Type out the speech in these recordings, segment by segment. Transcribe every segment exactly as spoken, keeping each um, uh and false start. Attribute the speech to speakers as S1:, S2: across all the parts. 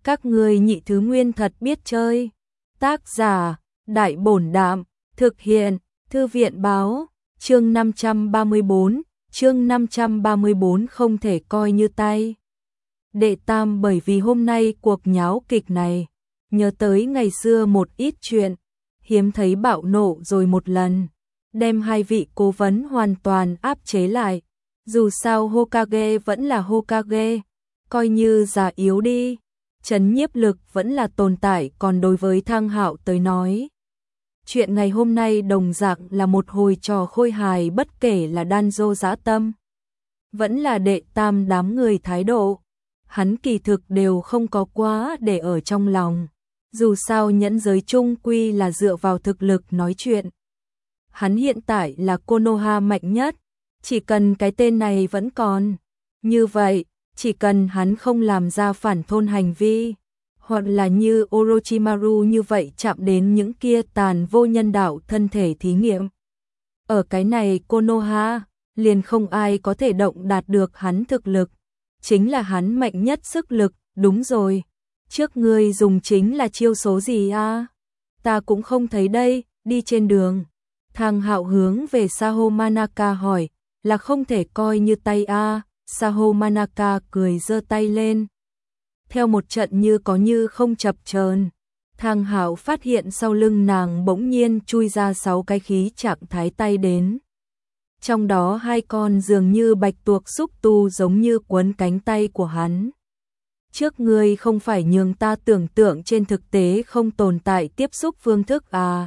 S1: Các ngươi nhị thứ nguyên thật biết chơi. Tác giả, Đại Bổn Đạm, thực hiện, Thư viện Báo, chương năm trăm ba mươi bốn, chương năm trăm ba mươi bốn không thể coi như tay. Đệ tam bởi vì hôm nay cuộc nháo kịch này, nhớ tới ngày xưa một ít chuyện, hiếm thấy bạo nộ rồi một lần, đem hai vị cố vấn hoàn toàn áp chế lại. Dù sao Hokage vẫn là Hokage, coi như già yếu đi, trấn nhiếp lực vẫn là tồn tại. Còn đối với Thang Hạo tới nói, chuyện ngày hôm nay đồng dạng là một hồi trò khôi hài, bất kể là Danzo dã tâm, vẫn là đệ tam đám người thái độ, hắn kỳ thực đều không có quá để ở trong lòng. Dù sao nhẫn giới chung quy là dựa vào thực lực nói chuyện. Hắn hiện tại là Konoha mạnh nhất, chỉ cần cái tên này vẫn còn. Như vậy, chỉ cần hắn không làm ra phản thôn hành vi, hoặc là như Orochimaru như vậy chạm đến những kia tàn vô nhân đạo thân thể thí nghiệm. Ở cái này Konoha, liền không ai có thể động đạt được hắn thực lực. Chính là hắn mạnh nhất sức lực, đúng rồi. Trước ngươi dùng chính là chiêu số gì a? Ta cũng không thấy đây, đi trên đường. Thang Hạo hướng về Saho Manaka hỏi, là không thể coi như tay a? Saho Manaka cười giơ tay lên. Theo một trận như có như không chập chờn, Thang Hạo phát hiện sau lưng nàng bỗng nhiên chui ra sáu cái khí trạng thái tay đến. Trong đó hai con dường như bạch tuộc xúc tu giống như quấn cánh tay của hắn. Trước ngươi không phải nhường ta tưởng tượng trên thực tế không tồn tại tiếp xúc phương thức à?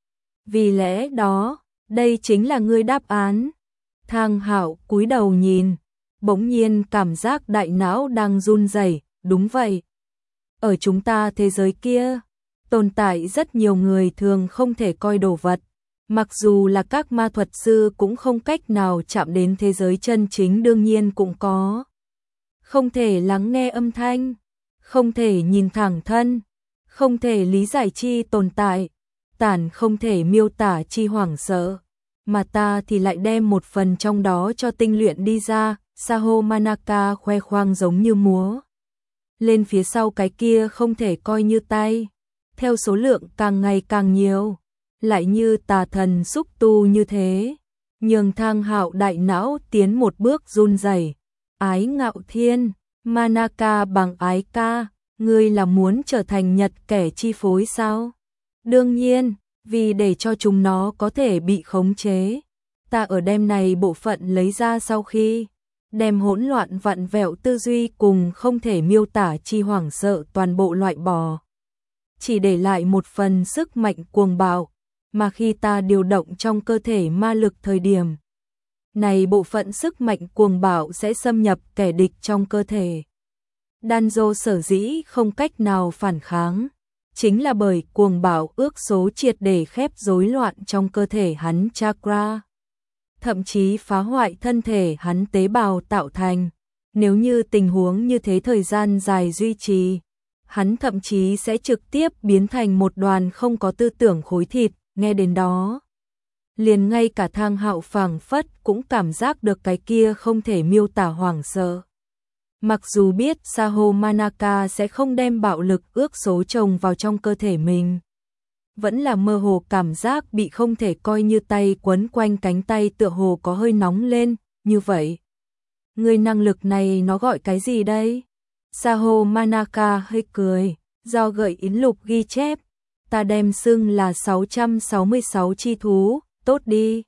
S1: Vì lẽ đó, đây chính là ngươi đáp án. Thang Hạo cúi đầu nhìn, bỗng nhiên cảm giác đại não đang run rẩy. Đúng vậy. Ở chúng ta thế giới kia, tồn tại rất nhiều người thường không thể coi đồ vật. Mặc dù là các ma thuật sư cũng không cách nào chạm đến thế giới chân chính, đương nhiên cũng có. Không thể lắng nghe âm thanh, không thể nhìn thẳng thân, không thể lý giải chi tồn tại, tản không thể miêu tả chi hoảng sợ. Mà ta thì lại đem một phần trong đó cho tinh luyện đi ra. Saho Manaka khoe khoang giống như múa lên phía sau cái kia không thể coi như tay. Theo số lượng càng ngày càng nhiều, lại như tà thần xúc tu như thế, nhường Thang Hạo đại não tiến một bước run rẩy. Ái Ngạo Thiên, Manaka bằng ái ca, ngươi là muốn trở thành nhật kẻ chi phối sao? Đương nhiên, vì để cho chúng nó có thể bị khống chế, ta ở đem này bộ phận lấy ra sau khi đem hỗn loạn vặn vẹo tư duy cùng không thể miêu tả chi hoảng sợ toàn bộ loại bỏ, chỉ để lại một phần sức mạnh cuồng bạo, mà khi ta điều động trong cơ thể ma lực thời điểm này, bộ phận sức mạnh cuồng bạo sẽ xâm nhập kẻ địch trong cơ thể. Danzo sở dĩ không cách nào phản kháng, chính là bởi cuồng bạo ước số triệt để khép rối loạn trong cơ thể hắn chakra, thậm chí phá hoại thân thể hắn tế bào tạo thành. Nếu như tình huống như thế thời gian dài duy trì, hắn thậm chí sẽ trực tiếp biến thành một đoàn không có tư tưởng khối thịt. Nghe đến đó, liền ngay cả Thang Hạo phảng phất cũng cảm giác được cái kia không thể miêu tả hoảng sợ. Mặc dù biết Saho Manaka sẽ không đem bạo lực ước số chồng vào trong cơ thể mình, vẫn là mơ hồ cảm giác bị không thể coi như tay quấn quanh cánh tay tựa hồ có hơi nóng lên. Như vậy, người năng lực này nó gọi cái gì đây? Saho Manaka hơi cười, do gợi ý lục ghi chép, ta đem xưng là sáu trăm sáu mươi sáu chi thú, tốt đi.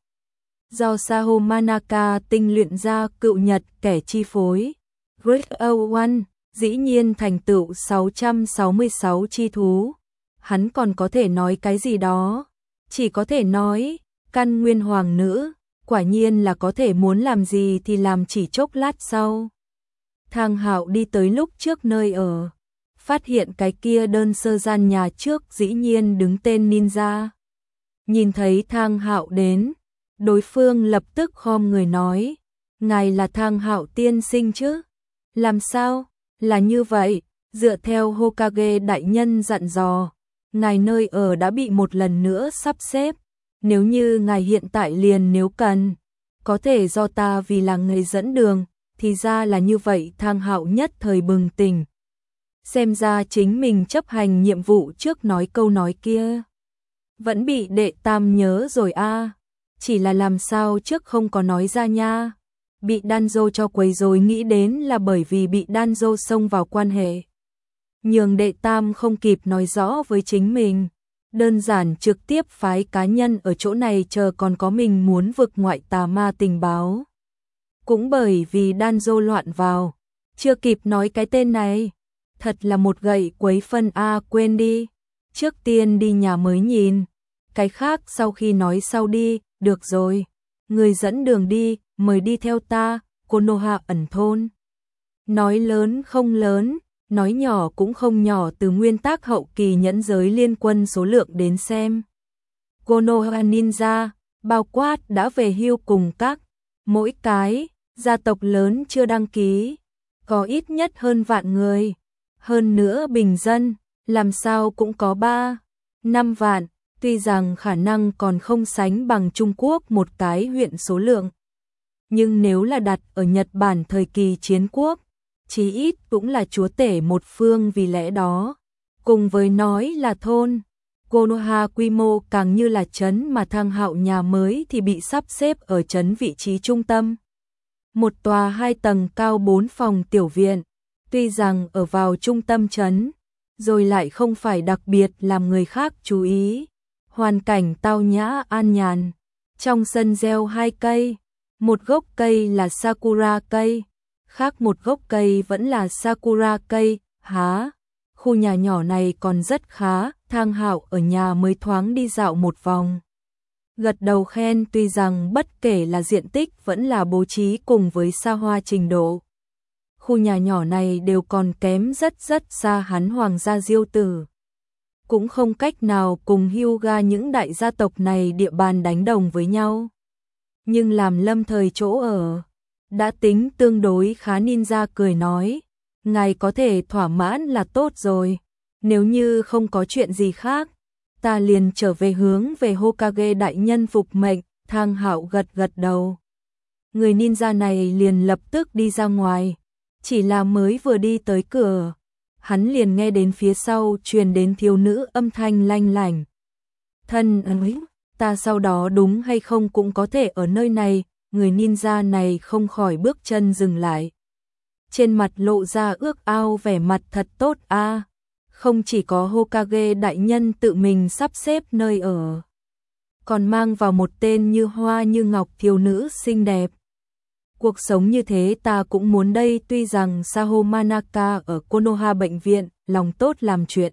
S1: Do Saho Manaka tinh luyện ra cựu nhật kẻ chi phối, Great O One, dĩ nhiên thành tựu sáu trăm sáu mươi sáu chi thú. Hắn còn có thể nói cái gì đó? Chỉ có thể nói, căn nguyên hoàng nữ, quả nhiên là có thể muốn làm gì thì làm. Chỉ chốc lát sau, Thang Hạo đi tới lúc trước nơi ở, phát hiện cái kia đơn sơ gian nhà trước dĩ nhiên đứng tên ninja. Nhìn thấy Thang Hạo đến, đối phương lập tức khom người nói, ngài là Thang Hạo tiên sinh chứ? Làm sao? Là như vậy, dựa theo Hokage đại nhân dặn dò, ngài nơi ở đã bị một lần nữa sắp xếp. Nếu như ngài hiện tại liền nếu cần, có thể do ta vì là người dẫn đường. Thì ra là như vậy. Thang Hạo nhất thời bừng tỉnh. xem ra chính mình chấp hành nhiệm vụ trước nói câu nói kia. Vẫn bị đệ tam nhớ rồi a, chỉ là làm sao trước không có nói ra nha. Bị Danzo cho quấy rối nghĩ đến là bởi vì bị Danzo xông vào quan hệ. Nhường đệ tam không kịp nói rõ với chính mình. Đơn giản trực tiếp phái cá nhân ở chỗ này chờ còn có mình muốn vực ngoại tà ma tình báo. Cũng bởi vì Danzo loạn vào, chưa kịp nói cái tên này. Thật là một gậy quấy phân a, quên đi. Trước tiên đi nhà mới nhìn. Cái khác sau khi nói sau đi, được rồi. Người dẫn đường đi, mời đi theo ta, Konoha ẩn thôn. Nói lớn không lớn, nói nhỏ cũng không nhỏ, từ nguyên tắc hậu kỳ nhẫn giới liên quân số lượng đến xem. Konoha Ninja, bao quát đã về hưu cùng các, mỗi cái, gia tộc lớn chưa đăng ký, có ít nhất hơn vạn người. Hơn nữa bình dân, làm sao cũng có ba, năm vạn, tuy rằng khả năng còn không sánh bằng Trung Quốc một cái huyện số lượng. Nhưng nếu là đặt ở Nhật Bản thời kỳ chiến quốc, chí ít cũng là chúa tể một phương, vì lẽ đó. Cùng với nói là thôn, Konoha quy mô càng như là trấn, mà Thang Hạo nhà mới thì bị sắp xếp ở trấn vị trí trung tâm. Một tòa hai tầng cao bốn phòng tiểu viện, tuy rằng ở vào trung tâm trấn, rồi lại không phải đặc biệt làm người khác chú ý. Hoàn cảnh tao nhã an nhàn, trong sân gieo hai cây, một gốc cây là sakura cây, khác một gốc cây vẫn là sakura cây, há. Khu nhà nhỏ này còn rất khá, Thang Hạo ở nhà mới thoáng đi dạo một vòng. Gật đầu khen, tuy rằng bất kể là diện tích vẫn là bố trí cùng với xa hoa trình độ. Khu nhà nhỏ này đều còn kém rất rất xa hắn Hoàng gia Diêu Tử. Cũng không cách nào cùng Hyuga những đại gia tộc này địa bàn đánh đồng với nhau. Nhưng làm lâm thời chỗ ở, đã tính tương đối khá. Ninja cười nói, ngài có thể thỏa mãn là tốt rồi. Nếu như không có chuyện gì khác, ta liền trở về hướng về Hokage đại nhân phục mệnh. Thang Hạo gật gật đầu. Người ninja này liền lập tức đi ra ngoài. Chỉ là mới vừa đi tới cửa, hắn liền nghe đến phía sau truyền đến thiếu nữ âm thanh lanh lảnh. Thân ấy, ta sau đó đúng hay không cũng có thể ở nơi này. Người ninja này không khỏi bước chân dừng lại. Trên mặt lộ ra ước ao, vẻ mặt thật tốt a. Không chỉ có Hokage đại nhân tự mình sắp xếp nơi ở, còn mang vào một tên như hoa như ngọc thiếu nữ xinh đẹp. Cuộc sống như thế ta cũng muốn đây. Tuy rằng Saho Manaka ở Konoha bệnh viện, lòng tốt làm chuyện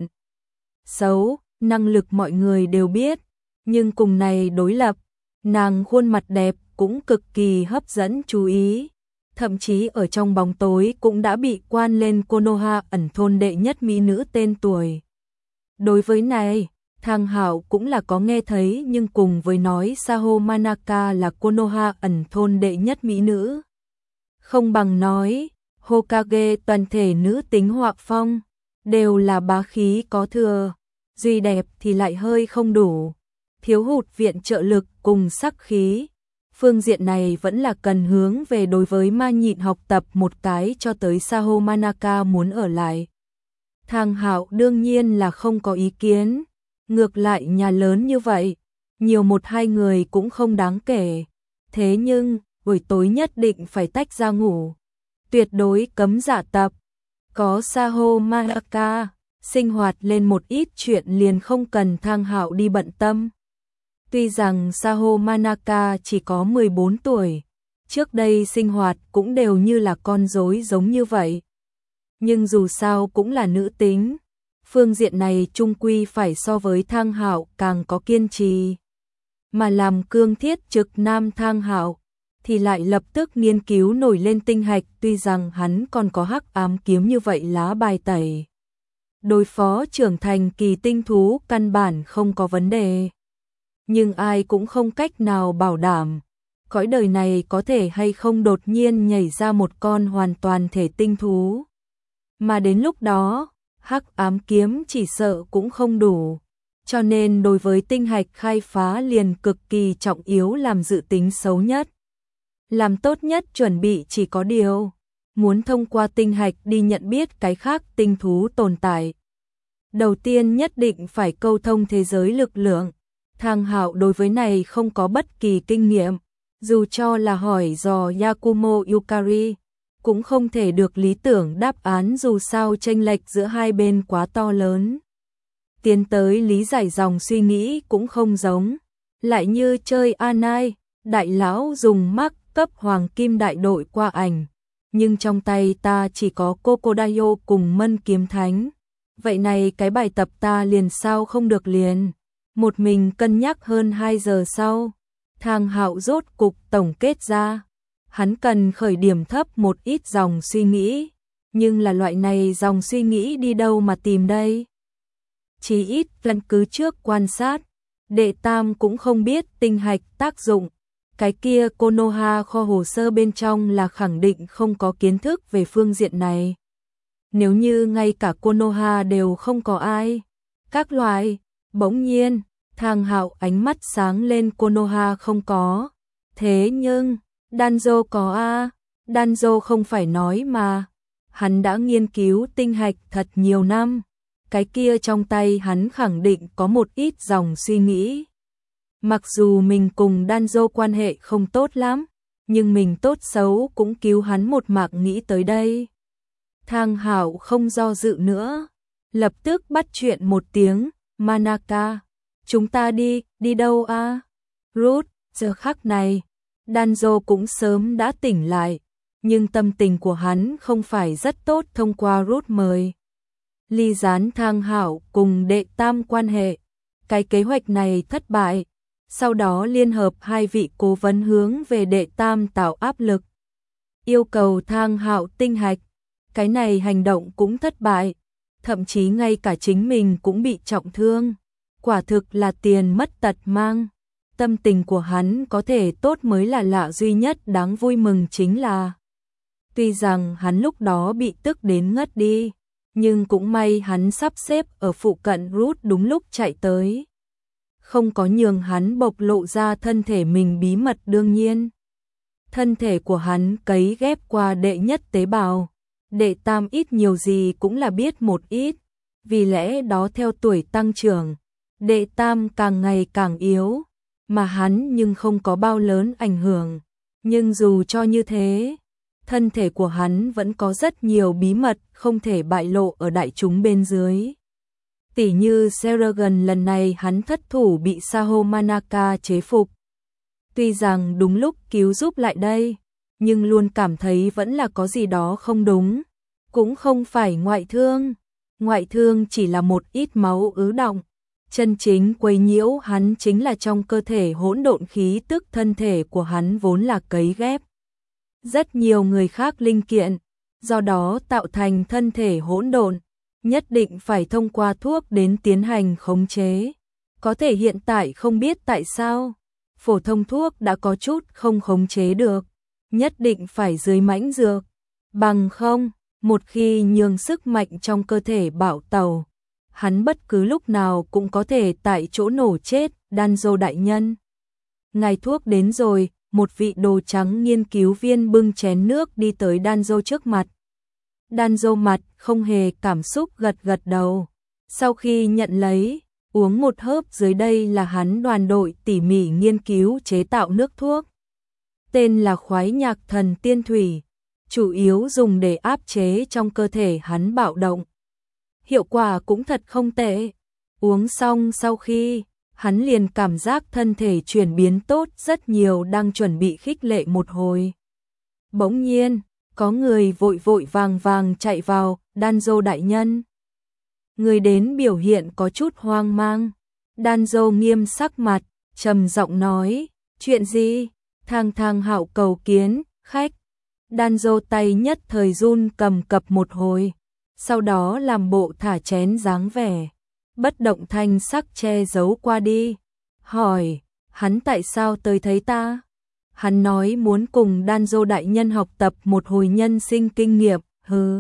S1: xấu, năng lực mọi người đều biết, nhưng cùng này đối lập, nàng khuôn mặt đẹp cũng cực kỳ hấp dẫn chú ý. Thậm chí ở trong bóng tối cũng đã bị quan lên Konoha ẩn thôn đệ nhất mỹ nữ tên tuổi. Đối với này, Thang Hạo cũng là có nghe thấy, nhưng cùng với nói Saho Manaka là Konoha ẩn thôn đệ nhất mỹ nữ, không bằng nói Hokage toàn thể nữ tính họa phong đều là bá khí có thừa, duy đẹp thì lại hơi không đủ, thiếu hụt viện trợ lực cùng sắc khí. Phương diện này vẫn là cần hướng về đối với ma nhịn học tập một cái, cho tới Saho Manaka muốn ở lại. Thang Hạo đương nhiên là không có ý kiến. Ngược lại nhà lớn như vậy, nhiều một hai người cũng không đáng kể. Thế nhưng, buổi tối nhất định phải tách ra ngủ. Tuyệt đối cấm dạ tập. Có Saho Manaka, sinh hoạt lên một ít chuyện liền không cần Thang Hạo đi bận tâm. Tuy rằng Saho Manaka chỉ có mười bốn tuổi, trước đây sinh hoạt cũng đều như là con rối giống như vậy. Nhưng dù sao cũng là nữ tính, phương diện này chung quy phải so với Thang Hạo càng có kiên trì. Mà làm cương thiết trực nam Thang Hạo thì lại lập tức nghiên cứu nổi lên tinh hạch, tuy rằng hắn còn có hắc ám kiếm như vậy lá bài tẩy. Đối phó trưởng thành kỳ tinh thú căn bản không có vấn đề. Nhưng ai cũng không cách nào bảo đảm cõi đời này có thể hay không đột nhiên nhảy ra một con hoàn toàn thể tinh thú. Mà đến lúc đó, hắc ám kiếm chỉ sợ cũng không đủ. Cho nên đối với tinh hạch khai phá liền cực kỳ trọng yếu, làm dự tính xấu nhất. Làm tốt nhất chuẩn bị chỉ có điều. muốn thông qua tinh hạch đi nhận biết cái khác tinh thú tồn tại. Đầu tiên nhất định phải câu thông thế giới lực lượng. Thang Hạo đối với này không có bất kỳ kinh nghiệm, dù cho là hỏi dò Yakumo Yukari, cũng không thể được lý tưởng đáp án dù sao chênh lệch giữa hai bên quá to lớn. Tiến tới lý giải dòng suy nghĩ cũng không giống, lại như chơi Anai, đại lão dùng mắc cấp hoàng kim đại đội qua ảnh, nhưng trong tay ta chỉ có Kokodayo cùng Mân Kiếm Thánh. Vậy này cái bài tập ta liền sao không được liền. Một mình cân nhắc hơn hai giờ sau, Thang Hạo rốt cục tổng kết ra, hắn cần khởi điểm thấp một ít dòng suy nghĩ, nhưng là loại này dòng suy nghĩ đi đâu mà tìm đây? Chỉ ít lần cứ trước quan sát, đệ tam cũng không biết tinh hạch tác dụng, cái kia Konoha kho hồ sơ bên trong là khẳng định không có kiến thức về phương diện này. Nếu như ngay cả Konoha đều không có ai, các loại, bỗng nhiên, Thang Hạo ánh mắt sáng lên Konoha không có. Thế nhưng, Danzo có a, Danzo không phải nói mà, hắn đã nghiên cứu tinh hạch thật nhiều năm, cái kia trong tay hắn khẳng định có một ít dòng suy nghĩ. Mặc dù mình cùng Danzo quan hệ không tốt lắm, nhưng mình tốt xấu cũng cứu hắn một mạng nghĩ tới đây. Thang Hạo không do dự nữa, lập tức bắt chuyện một tiếng, Manaka, chúng ta đi, đi đâu a? À? Ruth, giờ khắc này, Danzo cũng sớm đã tỉnh lại, nhưng tâm tình của hắn không phải rất tốt thông qua Ruth mời. Ly gián Thang Hạo cùng đệ tam quan hệ, cái kế hoạch này thất bại, sau đó liên hợp hai vị cố vấn hướng về đệ tam tạo áp lực, yêu cầu Thang Hạo tinh hạch, cái này hành động cũng thất bại, thậm chí ngay cả chính mình cũng bị trọng thương, quả thực là tiền mất tật mang. Tâm tình của hắn có thể tốt mới là lạ, duy nhất đáng vui mừng chính là tuy rằng hắn lúc đó bị tức đến ngất đi, nhưng cũng may hắn sắp xếp ở phụ cận Ruth đúng lúc chạy tới, không có nhường hắn bộc lộ ra thân thể mình bí mật. Đương nhiên, thân thể của hắn cấy ghép qua đệ nhất tế bào, đệ tam ít nhiều gì cũng là biết một ít, vì lẽ đó theo tuổi tăng trưởng, đệ tam càng ngày càng yếu, mà hắn nhưng không có bao lớn ảnh hưởng. Nhưng dù cho như thế, thân thể của hắn vẫn có rất nhiều bí mật không thể bại lộ ở đại chúng bên dưới. Tỉ như Seragon lần này hắn thất thủ bị Saho Manaka chế phục. Tuy rằng đúng lúc cứu giúp lại đây, nhưng luôn cảm thấy vẫn là có gì đó không đúng. Cũng không phải ngoại thương, ngoại thương chỉ là một ít máu ứ đọng. Chân chính quấy nhiễu hắn chính là trong cơ thể hỗn độn khí tức, thân thể của hắn vốn là cấy ghép rất nhiều người khác linh kiện, do đó tạo thành thân thể hỗn độn, nhất định phải thông qua thuốc đến tiến hành khống chế. Có thể hiện tại không biết tại sao, phổ thông thuốc đã có chút không khống chế được, nhất định phải dưới mãnh dược, bằng không, một khi nhường sức mạnh trong cơ thể bạo tàu, hắn bất cứ lúc nào cũng có thể tại chỗ nổ chết. Danzo đại nhân, ngài thuốc đến rồi. Một vị đồ trắng nghiên cứu viên bưng chén nước đi tới Danzo trước mặt. Danzo mặt không hề cảm xúc gật gật đầu. Sau khi nhận lấy, uống một hớp, dưới đây là hắn đoàn đội tỉ mỉ nghiên cứu chế tạo nước thuốc. Tên là Khoái Nhạc Thần Tiên Thủy, chủ yếu dùng để áp chế trong cơ thể hắn bạo động. Hiệu quả cũng thật không tệ. Uống xong sau khi, hắn liền cảm giác thân thể chuyển biến tốt rất nhiều, đang chuẩn bị khích lệ một hồi. Bỗng nhiên, có người vội vội vàng vàng chạy vào. Danzo đại nhân. Người đến biểu hiện có chút hoang mang. Danzo nghiêm sắc mặt, trầm giọng nói, chuyện gì? Thang Thang Hạo cầu kiến, khách. Danzo tay nhất thời run cầm cập một hồi, sau đó làm bộ thả chén dáng vẻ, bất động thanh sắc che giấu qua đi, hỏi, hắn tại sao tới thấy ta? Hắn nói muốn cùng Danzo đại nhân học tập một hồi nhân sinh kinh nghiệm, hừ.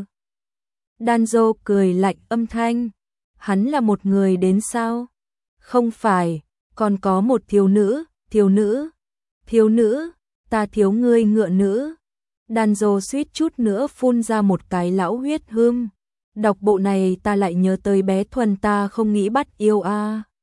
S1: Danzo cười lạnh âm thanh, hắn là một người đến sao? Không phải, còn có một thiếu nữ, thiếu nữ, thiếu nữ, ta thiếu ngươi ngựa nữ. Đàn dô suýt chút nữa phun ra một cái lão huyết hương. Đọc bộ này ta lại nhớ tới bé Thuần ta không nghĩ bắt yêu a.